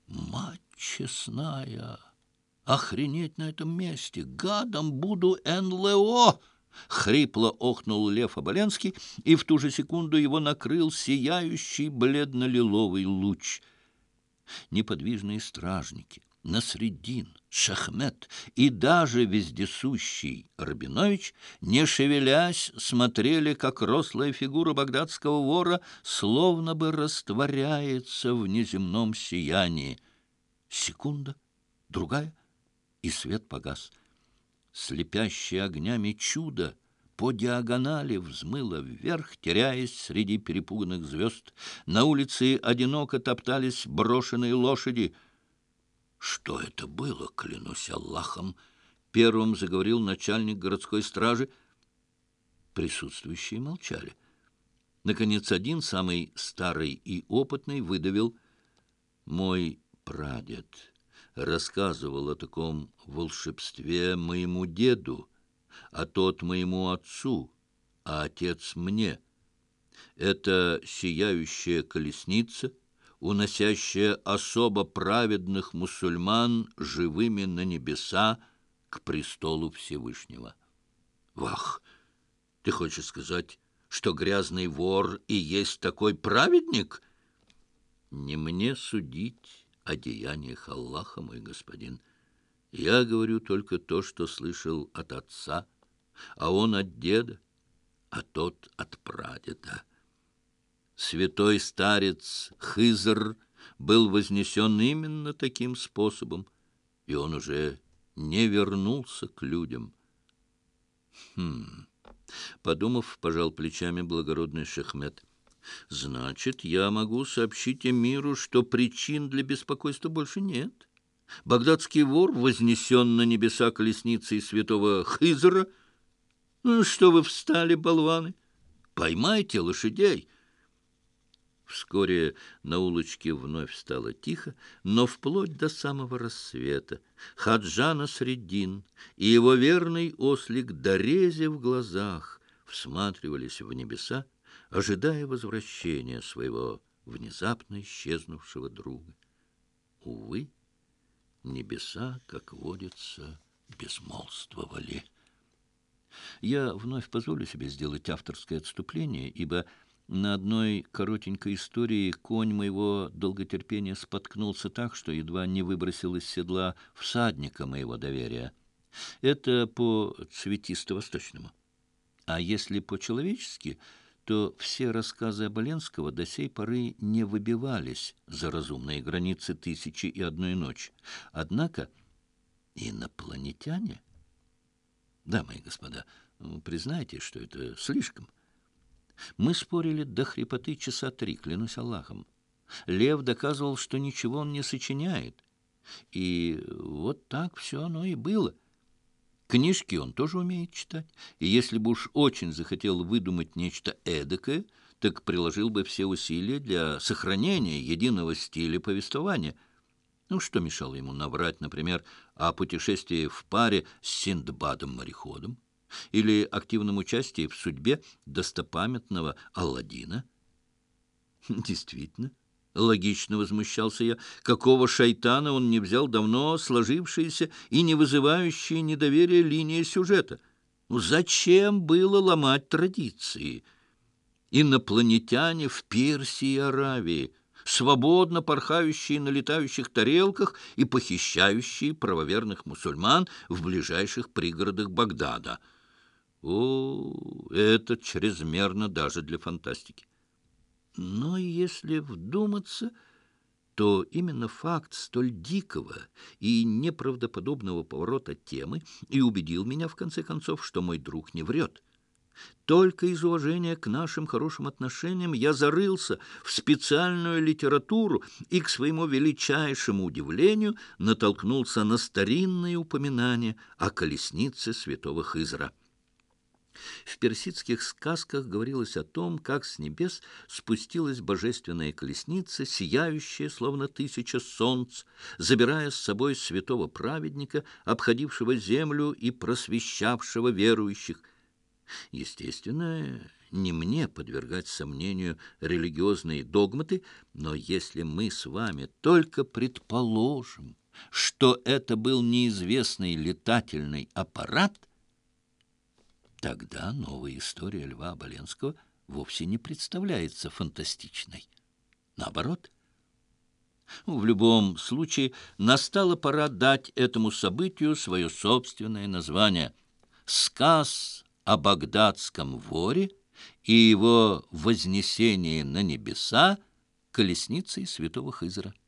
Мать честная! Охренеть на этом месте! Гадом буду НЛО! Хрипло охнул Лев Оболенский, и в ту же секунду его накрыл сияющий бледно-лиловый луч. Неподвижные стражники, Насреддин, Шахмет и даже вездесущий Рабинович, не шевелясь, смотрели, как рослая фигура багдадского вора словно бы растворяется в неземном сиянии. Секунда, другая, и свет погас. Слепящее огнями чудо по диагонали взмыло вверх, теряясь среди перепуганных звезд. На улице одиноко топтались брошенные лошади. «Что это было, клянусь Аллахом?» — первым заговорил начальник городской стражи. Присутствующие молчали. Наконец, один, самый старый и опытный, выдавил: «Мой прадед рассказывал о таком волшебстве моему деду, а тот моему отцу, а отец мне. Это сияющая колесница, уносящая особо праведных мусульман живыми на небеса к престолу Всевышнего». «Вах! Ты хочешь сказать, что грязный вор и есть такой праведник?» «Не мне судить о деяниях Аллаха, мой господин. Я говорю только то, что слышал от отца, а он от деда, а тот от прадеда. Святой старец Хызр был вознесен именно таким способом, и он уже не вернулся к людям». Подумав, пожал плечами благородный Шахмет. «Значит, я могу сообщить эмиру, что причин для беспокойства больше нет. Багдадский вор вознесен на небеса колесницей святого Хызра. Ну, что вы встали, болваны? Поймайте лошадей!» Вскоре на улочке вновь стало тихо, но вплоть до самого рассвета Хаджа Насреддин и его верный ослик, дорезя в глазах, всматривались в небеса, ожидая возвращения своего внезапно исчезнувшего друга. Увы, небеса, как водится, безмолвствовали. Я вновь позволю себе сделать авторское отступление, ибо на одной коротенькой истории конь моего долготерпения споткнулся так, что едва не выбросил из седла всадника моего доверия. Это по цветисто-восточному. А если по-человечески, то все рассказы Оболенского до сей поры не выбивались за разумные границы «Тысячи и одной ночи». Однако инопланетяне... Дамы и господа, признайте, что это слишком. Мы спорили до хрипоты часа 3, клянусь Аллахом. Лев доказывал, что ничего он не сочиняет. И вот так все оно и было. Книжки он тоже умеет читать. И если бы уж очень захотел выдумать нечто эдакое, так приложил бы все усилия для сохранения единого стиля повествования. Ну, что мешало ему наврать, например, о путешествии в паре с Синдбадом-мореходом или активном участии в судьбе достопамятного Аладдина? Действительно, логично возмущался я, какого шайтана он не взял давно сложившиеся и не вызывающие недоверия линии сюжета? Ну, зачем было ломать традиции? Инопланетяне в Персии и Аравии, свободно порхающие на летающих тарелках и похищающие правоверных мусульман в ближайших пригородах Багдада. О, это чрезмерно даже для фантастики. Но если вдуматься, то именно факт столь дикого и неправдоподобного поворота темы и убедил меня, в конце концов, что мой друг не врет. Только из уважения к нашим хорошим отношениям я зарылся в специальную литературу и, к своему величайшему удивлению, натолкнулся на старинные упоминания о колеснице святого Хызра. В персидских сказках говорилось о том, как с небес спустилась божественная колесница, сияющая, словно 1000 солнц, забирая с собой святого праведника, обходившего землю и просвещавшего верующих. Естественно, не мне подвергать сомнению религиозные догматы, но если мы с вами только предположим, что это был неизвестный летательный аппарат, тогда новая история Льва Оболенского вовсе не представляется фантастичной. Наоборот. В любом случае, настала пора дать этому событию свое собственное название. «Сказ о багдадском воре и его вознесении на небеса колесницей святого Хызра».